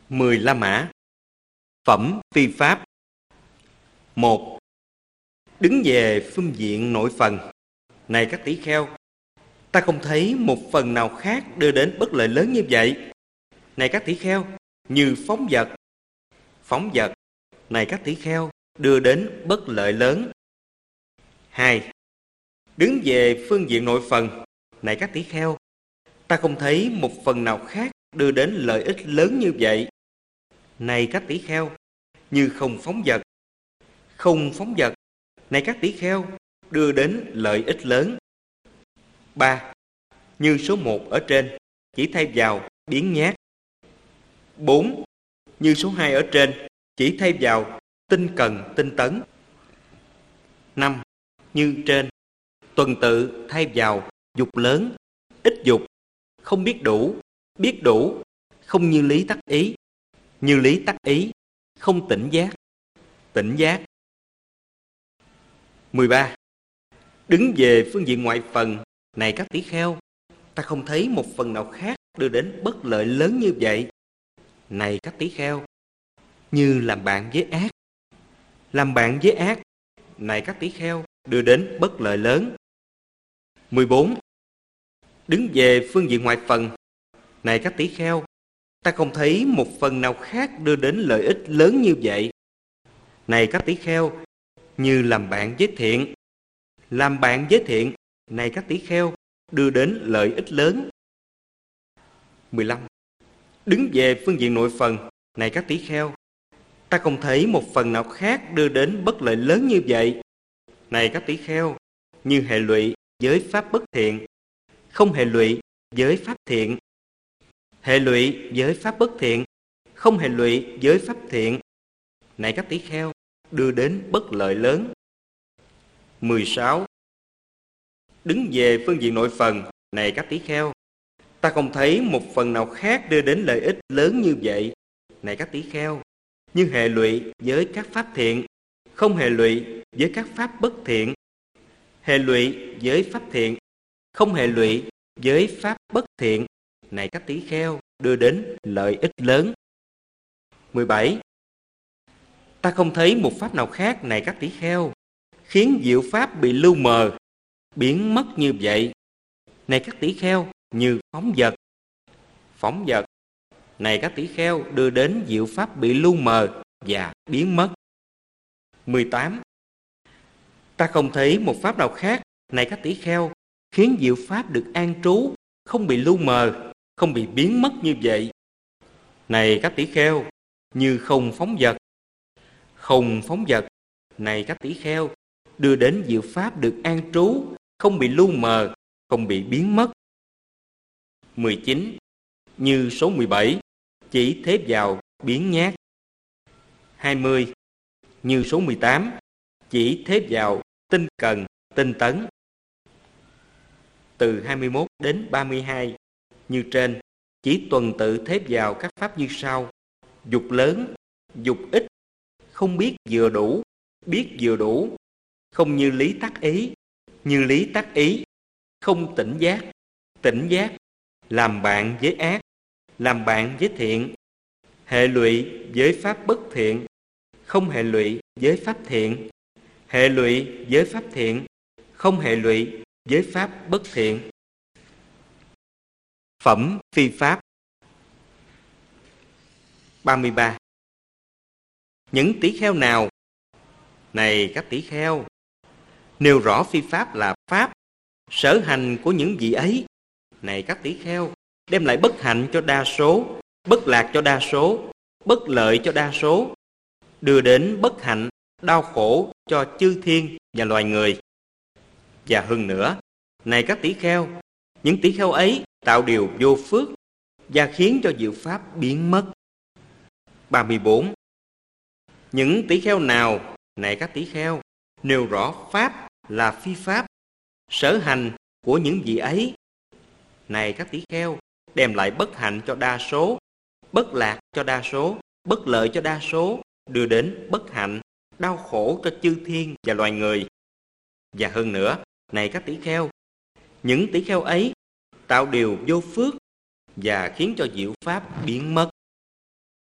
10 La Mã. Phẩm phi pháp. 1. Đứng về phương diện nội phần. Này các tỷ kheo, ta không thấy một phần nào khác đưa đến bất lợi lớn như vậy. Này các tỷ kheo, như phóng vật. Phóng vật, này các tỷ kheo, đưa đến bất lợi lớn. 2. Đứng về phương diện nội phần. Này các tỷ kheo, ta không thấy một phần nào khác đưa đến lợi ích lớn như vậy. Này các tỷ kheo, như không phóng vật. Không phóng vật, này các tỷ kheo, đưa đến lợi ích lớn. 3. Như số 1 ở trên, chỉ thay vào biến nhát. 4. Như số 2 ở trên, chỉ thay vào tinh cần tinh tấn. 5. Như trên, tuần tự thay vào dục lớn, ít dục, không biết đủ, không như lý tắc ý, như lý tắc ý, không tỉnh giác. 13. Đứng về phương diện ngoại phần. Này các tỷ kheo, ta không thấy một phần nào khác đưa đến bất lợi lớn như vậy. Này các tỷ kheo, như làm bạn với ác. Làm bạn với ác, này các tỷ kheo, đưa đến bất lợi lớn. 14. Đứng về phương diện ngoại phần. Này các tỷ kheo, ta không thấy một phần nào khác đưa đến lợi ích lớn như vậy. Này các tỷ kheo, như làm bạn với thiện. Làm bạn với thiện, này các tỷ kheo, đưa đến lợi ích lớn. 15. Đứng về phương diện nội phần. Này các tỷ kheo, ta không thấy một phần nào khác đưa đến bất lợi lớn như vậy. Này các tỷ kheo, như hệ lụy với pháp bất thiện, không hệ lụy với pháp thiện. Hệ lụy với pháp bất thiện, không hệ lụy với pháp thiện. Này các tỷ kheo, đưa đến bất lợi lớn. 16. Đứng về phương diện nội phần. Này các tỷ kheo, ta không thấy một phần nào khác đưa đến lợi ích lớn như vậy. Này các tỷ kheo, như hệ lụy với các pháp thiện, không hệ lụy với các pháp bất thiện. Hệ lụy với pháp thiện, không hệ lụy với pháp bất thiện. Này các tỷ kheo, đưa đến lợi ích lớn. 17. Ta không thấy một pháp nào khác, này các tỷ kheo, khiến diệu pháp bị lu mờ, biến mất như vậy. Này các tỷ kheo, như phóng vật. Phóng vật, này các tỷ kheo, đưa đến diệu pháp bị lu mờ và biến mất. 18. Ta không thấy một pháp nào khác, này các tỷ kheo, khiến diệu pháp được an trú, không bị lu mờ, không bị biến mất như vậy. Này các tỷ kheo, như không phóng vật. Không phóng vật, này các tỷ kheo, đưa đến diệu pháp được an trú, không bị lu mờ, không bị biến mất. 19. Như số 17, chỉ thế vào biến nhát. 20. Như số 18, chỉ thế vào tinh cần, tinh tấn. Từ 21 đến 32, như trên, chỉ tuần tự thế vào các pháp như sau: dục lớn, dục ít, không biết vừa đủ, biết vừa đủ, không như lý tắc ý, như lý tắc ý, không tỉnh giác, làm bạn với ác, làm bạn với thiện, hệ lụy với pháp bất thiện, không hệ lụy với pháp thiện, hệ lụy với pháp thiện, không hệ lụy với pháp bất thiện. Phẩm phi pháp. 33. Những tỷ kheo nào? Này các tỷ kheo, nêu rõ phi pháp là pháp, sở hành của những vị ấy. Này các tỷ kheo, đem lại bất hạnh cho đa số, bất lạc cho đa số, bất lợi cho đa số, đưa đến bất hạnh, đau khổ cho chư thiên và loài người. Và hơn nữa, này các tỷ kheo, những tỷ kheo ấy tạo điều vô phước và khiến cho diệu pháp biến mất. 34. Những tỷ kheo nào? Này các tỷ kheo, nêu rõ pháp là phi pháp, sở hành của những vị ấy. Này các tỷ kheo, đem lại bất hạnh cho đa số, bất lạc cho đa số, bất lợi cho đa số, đưa đến bất hạnh, đau khổ cho chư thiên và loài người. Và hơn nữa, này các tỷ kheo, những tỷ kheo ấy tạo điều vô phước và khiến cho diệu pháp biến mất.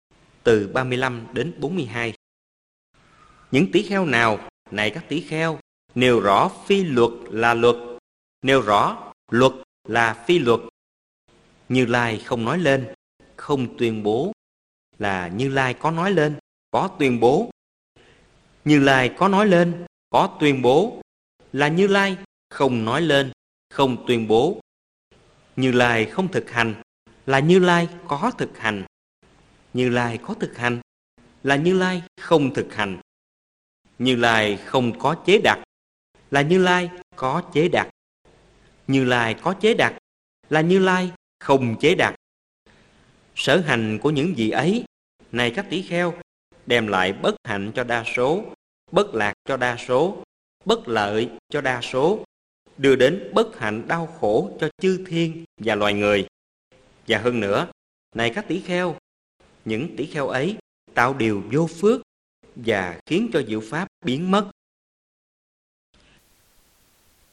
từ 35 đến 42. Những tỷ kheo nào, này các tỷ kheo, nêu rõ phi luật là luật, nêu rõ luật là phi luật. Như Lai không nói lên, không tuyên bố là Như Lai có nói lên, có tuyên bố. Như Lai có nói lên, có tuyên bố là Như Lai không nói lên, không tuyên bố. Như Lai không thực hành là Như Lai có thực hành. Như Lai có thực hành là Như Lai không thực hành. Như Lai không có chế đặt là Như Lai có chế đặt. Như Lai có chế đặt là Như Lai không chế đặt. Sở hành của những vị ấy, này các tỷ kheo, đem lại bất hạnh cho đa số, bất lạc cho đa số, bất lợi cho đa số, đưa đến bất hạnh đau khổ cho chư thiên và loài người. Và hơn nữa, này các tỷ kheo, những tỷ kheo ấy tạo điều vô phước và khiến cho diệu pháp biến mất.